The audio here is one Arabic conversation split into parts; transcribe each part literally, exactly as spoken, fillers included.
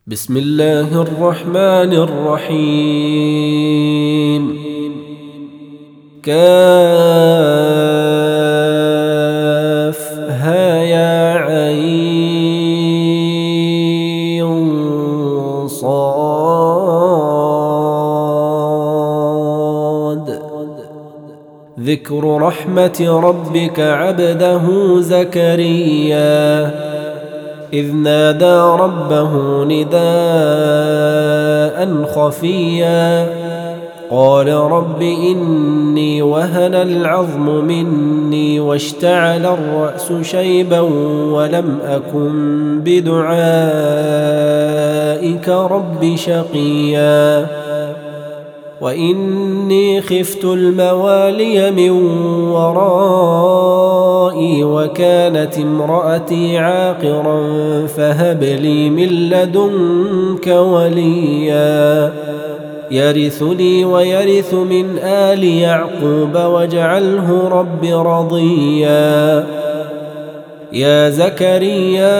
بسم الله الرحمن الرحيم. كافها يا عين صاد. ذكر رحمة ربك عبده زكريا إذ نادى ربه نداء خفيا قال رب إني وهن العظم مني واشتعل الرأس شيبا ولم أكن بدعائك رب شقيا وإني خفت الموالي من ورائي وكانت امرأتي عاقرا فهب لي من لدنك وليا يرثني ويرث من آل يعقوب واجعله رب رضيا. يا زكريا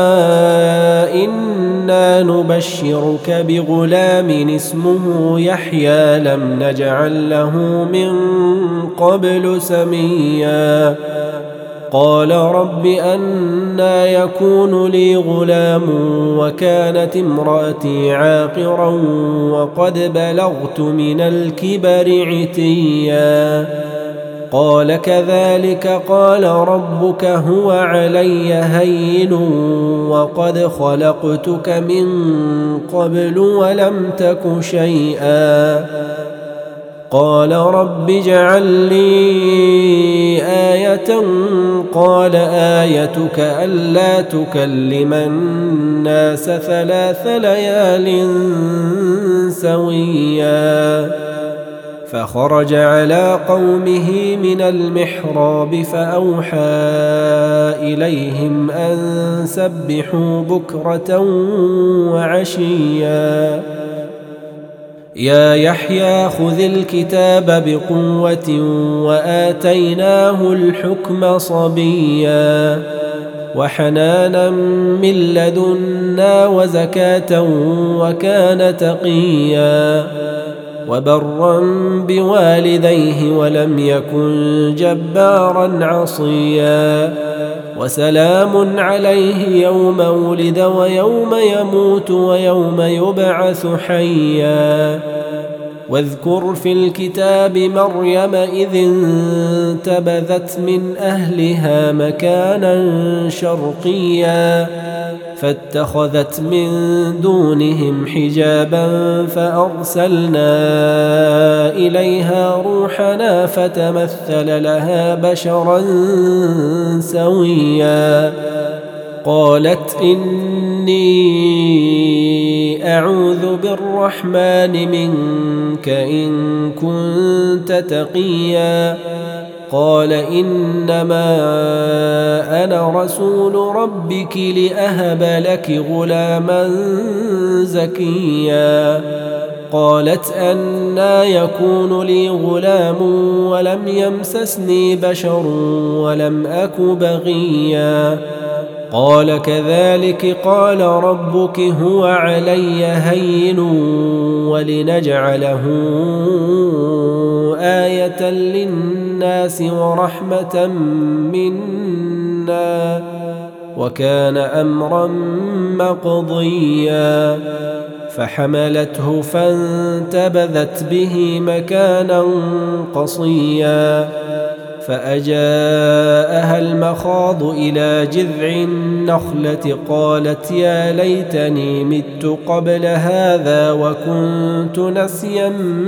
إنا نبشرك بغلام اسمه يحيى لم نجعل له من قبل سميا قال رب أنى يكون لي غلام وكانت امرأتي عاقرا وقد بلغت من الكبر عتيا قال كذلك قال ربك هو علي هين وقد خلقتك من قبل ولم تك شيئا قال رب اجعل لي آية قال آيتك ألا تكلم الناس ثلاث ليال سويا فخرج على قومه من المحراب فأوحى إليهم أن سبحوا بكرة وعشيا يا يحيى خذ الكتاب بقوة وآتيناه الحكم صبيا وحنانا من لدنا وزكاة وكان تقيا وبرا بوالديه ولم يكن جبارا عصيا وسلام عليه يوم ولد ويوم يموت ويوم يبعث حيا واذكر في الكتاب مريم إذ انتبذت من أهلها مكانا شرقيا فاتخذت من دونهم حجابا فأرسلنا إليها روحنا فتمثل لها بشرا سويا قالت إني أعوذ بالرحمن منك إن كنت تقيا قال إنما أنا رسول ربك لأهب لك غلاما زكيا قالت أنى يكون لي غلام ولم يمسسني بشر ولم أك بغيا قال كذلك قال ربك هو علي هين ولنجعله آية للناس ورحمة منا وكان أمرا مقضيا فحملته فانتبذت به مكانا قصيا فأجاءها المخاض إلى جذع النخلة قالت يا ليتني مت قبل هذا وكنت نسيا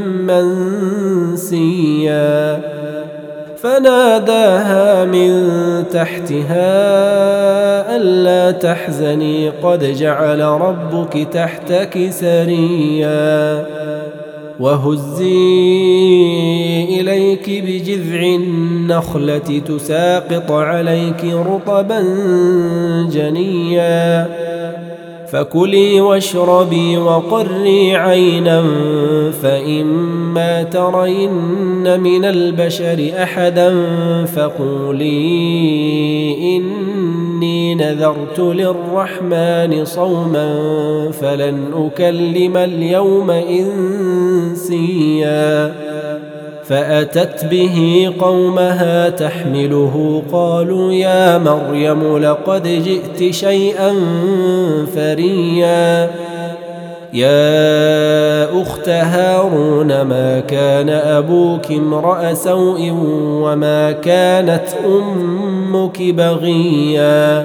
منسيا فناداها من تحتها ألا تحزني قد جعل ربك تحتك سريا وهزي إليك بجذع النخلة تساقط عليك رطبا جنيا فكلي واشربي وقري عينا فإما ترين من البشر أحدا فقولي إني نذرت للرحمن صوما فلن أكلم اليوم إنسيا فأتت به قومها تحمله قالوا يا مريم لقد جئت شيئا فريا يا أخت هارون ما كان أبوك امرأ سوء وما كانت أمك بغيا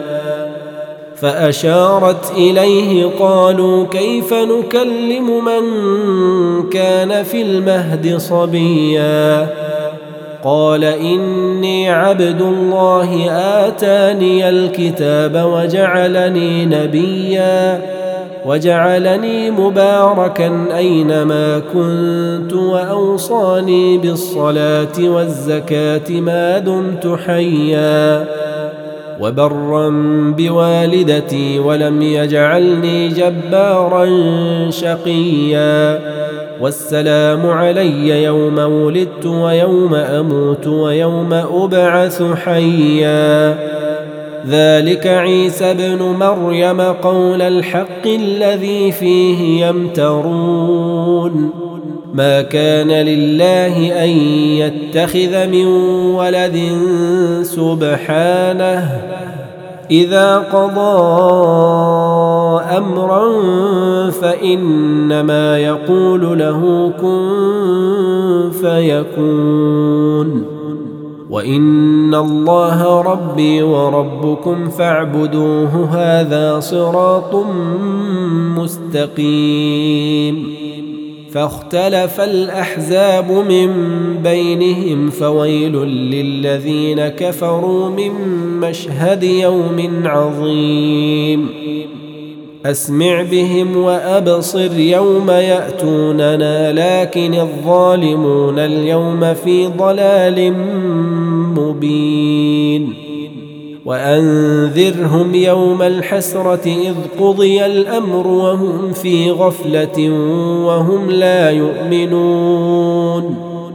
فأشارت إليه قالوا كيف نكلم من كان في المهد صبيا قال إني عبد الله آتاني الكتاب وجعلني نبيا وجعلني مباركا أينما كنت وأوصاني بالصلاة والزكاة ما دمت حيا وبرا بوالدتي ولم يجعلني جبارا شقيا والسلام علي يوم ولدت ويوم أموت ويوم أبعث حيا ذلك عيسى ابن مريم قول الحق الذي فيه يمترون ما كان لله أن يتخذ من ولد سبحانه إذا قضى أمرا فإنما يقول له كن فيكون وإن الله ربي وربكم فاعبدوه هذا صراط مستقيم فاختلف الأحزاب من بينهم فويل للذين كفروا من مشهد يوم عظيم أسمع بهم وأبصر يوم يأتوننا لكن الظالمون اليوم في ضلال مبين وأنذرهم يوم الحسرة إذ قضي الأمر وهم في غفلة وهم لا يؤمنون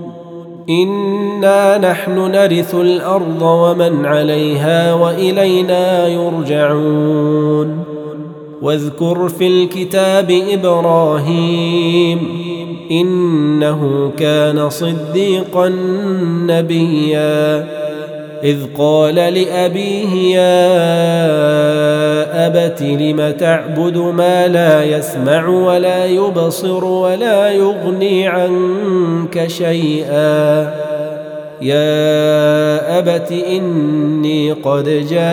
إنا نحن نرث الأرض ومن عليها وإلينا يرجعون واذكر في الكتاب إبراهيم إنه كان صديقا نبيا إذ قال لأبيه يا أبت لم تعبد ما لا يسمع ولا يبصر ولا يغني عنك شيئا يا أبت إني قد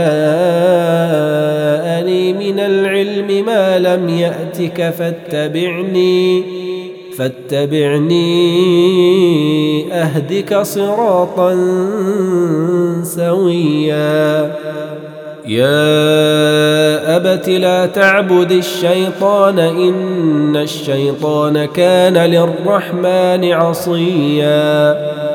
جاءني من العلم ما لم يأتك فاتبعني فاتبعني أهدك صراطا سويا يا أبت لا تعبد الشيطان إن الشيطان كان للرحمن عصيا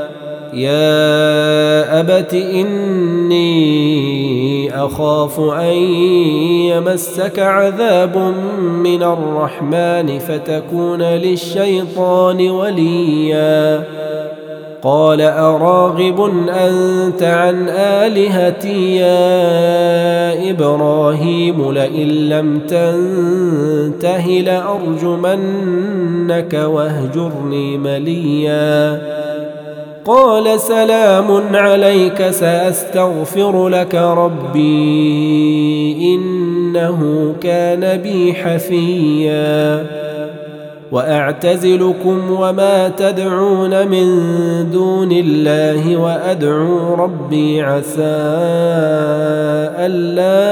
يا أبت إني أخاف أن يمسك عذاب من الرحمن فتكون للشيطان وليا قال أراغب أنت عن آلهتي يا إبراهيم لئن لم تنته لأرجمنك واهجرني مليا قال سلام عليك سأستغفر لك ربي إنه كان بي حفيا وأعتزلكم وما تدعون من دون الله وأدعو ربي عسى ألا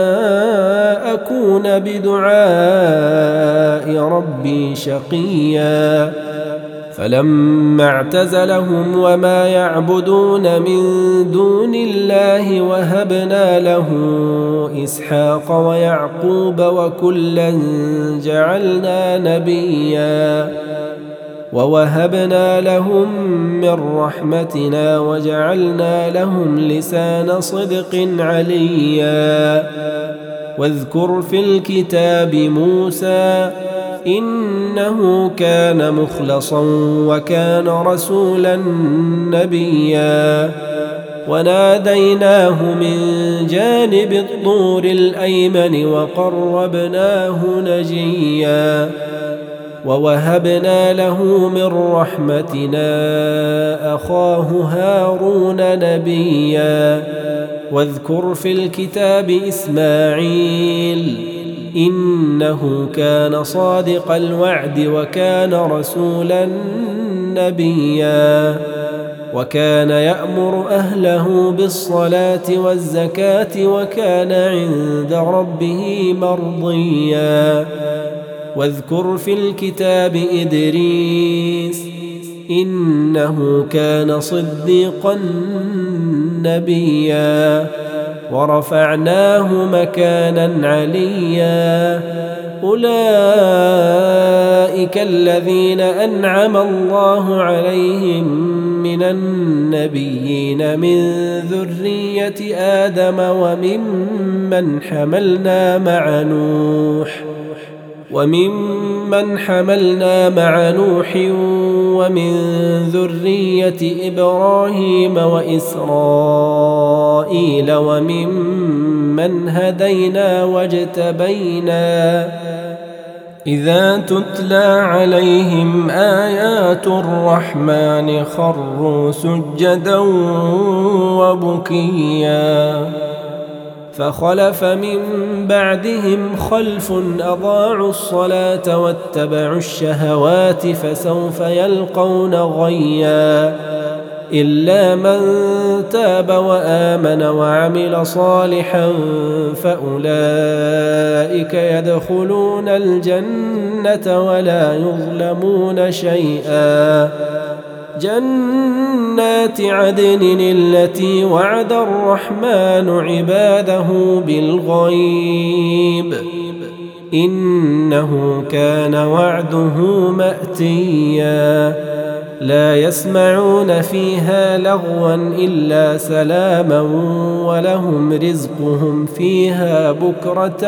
أكون بدعاء ربي شقيا فلما اعتزلهم وما يعبدون من دون الله وهبنا له إسحاق ويعقوب وكلا جعلنا نبيا ووهبنا لهم من رحمتنا وجعلنا لهم لسان صدق عليا واذكر في الكتاب موسى إنه كان مخلصا وكان رسولا نبيا وناديناه من جانب الطور الأيمن وقربناه نجيا ووهبنا له من رحمتنا أخاه هارون نبيا واذكر في الكتاب إسماعيل إنه كان صادق الوعد وكان رسولا نبيا وكان يأمر أهله بالصلاة والزكاة وكان عند ربه مرضيا واذكر في الكتاب إدريس إنه كان صديقا نبيا ورفعناه مكانا عليا أولئك الذين أنعم الله عليهم من النبيين من ذرية آدم وممن حملنا مع نوح وممن حملنا مع نوح ومن ذرية إبراهيم وإسرائيل وممن هدينا واجتبينا إذا تتلى عليهم آيات الرحمن خروا سجدا وبكيا فخلف من بعدهم خلف أضاعوا الصلاة واتبعوا الشهوات فسوف يلقون غيا إلا من تاب وآمن وعمل صالحا فأولئك يدخلون الجنة ولا يظلمون شيئا جنات عدن التي وعد الرحمن عباده بالغيب إنه كان وعده مأتيا لا يسمعون فيها لغوا إلا سلاما ولهم رزقهم فيها بكرة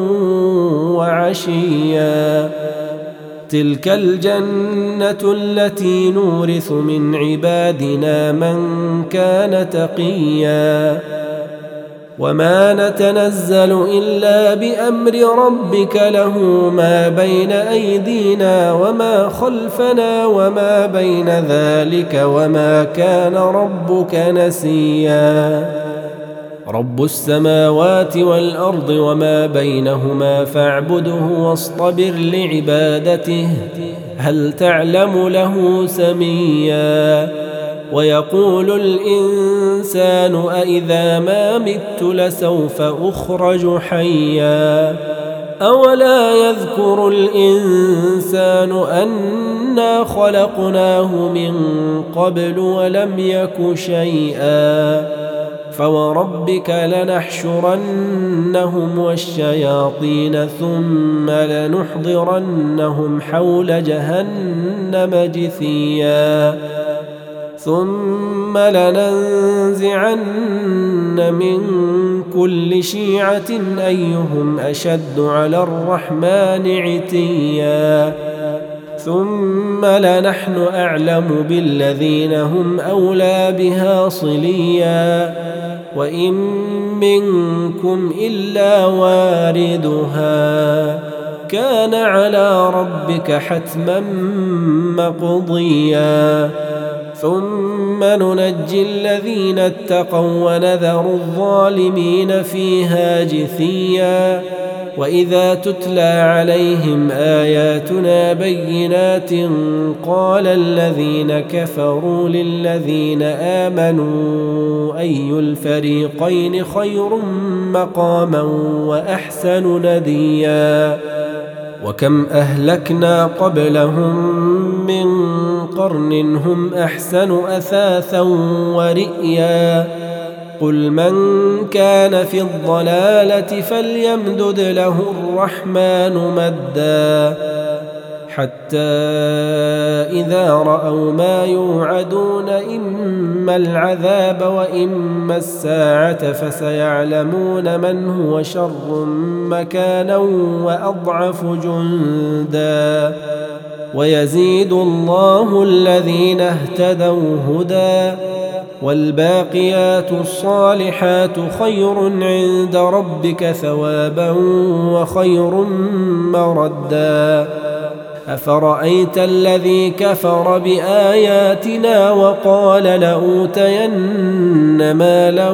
وعشيا تلك الجنة التي نورث من عبادنا من كان تقيا وما نتنزل إلا بأمر ربك له ما بين أيدينا وما خلفنا وما بين ذلك وما كان ربك نسيا رب السماوات والأرض وما بينهما فاعبده واصطبر لعبادته هل تعلم له سميا ويقول الإنسان أإذا ما مت لسوف أخرج حيا أولا يذكر الإنسان أنا خلقناه من قبل ولم يك شيئا فوربك لنحشرنهم والشياطين ثم لنحضرنهم حول جهنم جثيا ثم لننزعن من كل شيعة أيهم أشد على الرحمن عتيا ثم لنحن أعلم بالذين هم أولى بها صليا وإن منكم إلا واردها كان على ربك حتما مقضيا ثم ننجي الذين اتقوا ونذر الظالمين فيها جثيا وإذا تتلى عليهم آياتنا بينات قال الذين كفروا للذين آمنوا أي الفريقين خير مقاما وأحسن نديا وكم أهلكنا قبلهم من قرن هم أحسن أثاثا ورئيا قل من كان في الضلالة فليمدد له الرحمن مدا حتى إذا رأوا ما يوعدون إما العذاب وإما الساعة فسيعلمون من هو شر مكانا وأضعف جندا ويزيد الله الذين اهتدوا هدى والباقيات الصالحات خير عند ربك ثوابا وخير مردا أفرأيت الذي كفر بآياتنا وقال لأوتين مالا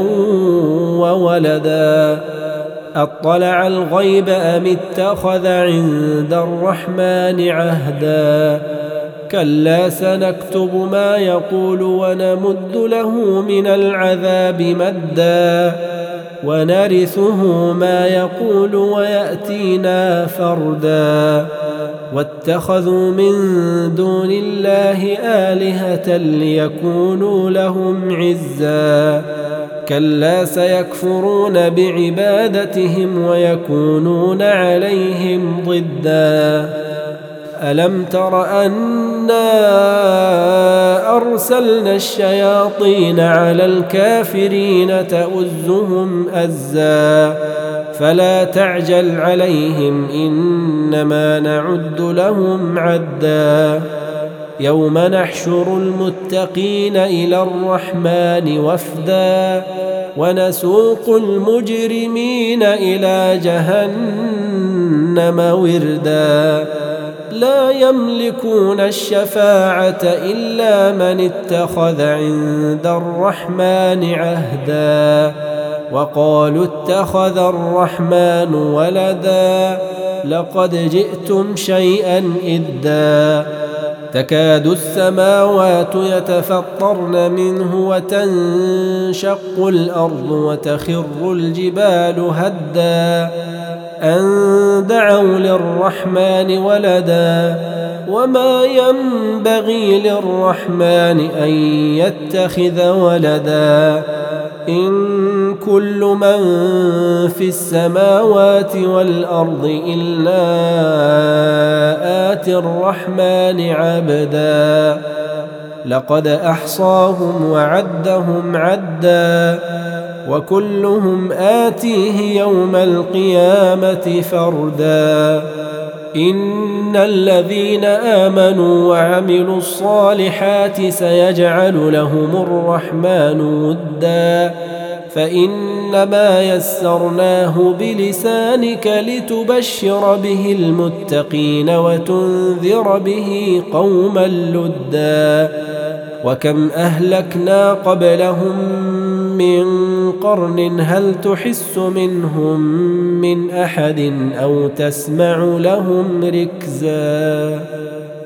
وولدا أطلع الغيب أم اتخذ عند الرحمن عهدا كلا سنكتب ما يقول ونمد له من العذاب مدا ونرثه ما يقول ويأتينا فردا واتخذوا من دون الله آلهة ليكونوا لهم عزا كلا سيكفرون بعبادتهم ويكونون عليهم ضدا ألم تر أنا أرسلنا الشياطين على الكافرين تؤزهم أزا فلا تعجل عليهم إنما نعد لهم عدا يوم نحشر المتقين إلى الرحمن وفدا ونسوق المجرمين إلى جهنم وردا لا يملكون الشفاعة إلا من اتخذ عند الرحمن عهدا وقالوا اتخذ الرحمن ولدا لقد جئتم شيئا إدا تكاد السماوات يتفطرن منه وتنشق الأرض وتخر الجبال هدا أن دعوا للرحمن ولدا وما ينبغي للرحمن أن يتخذ ولدا إن كل من في السماوات والأرض إلا آتي الرحمن عبدا لقد أحصاهم وعدهم عدا وكلهم آتيه يوم القيامة فردا إن الذين آمنوا وعملوا الصالحات سيجعل لهم الرحمن ودا فإنما يسرناه بلسانك لتبشر به المتقين وتنذر به قوما لدا وكم أهلكنا قبلهم من قرن هل تحس منهم من أحد أو تسمع لهم ركزا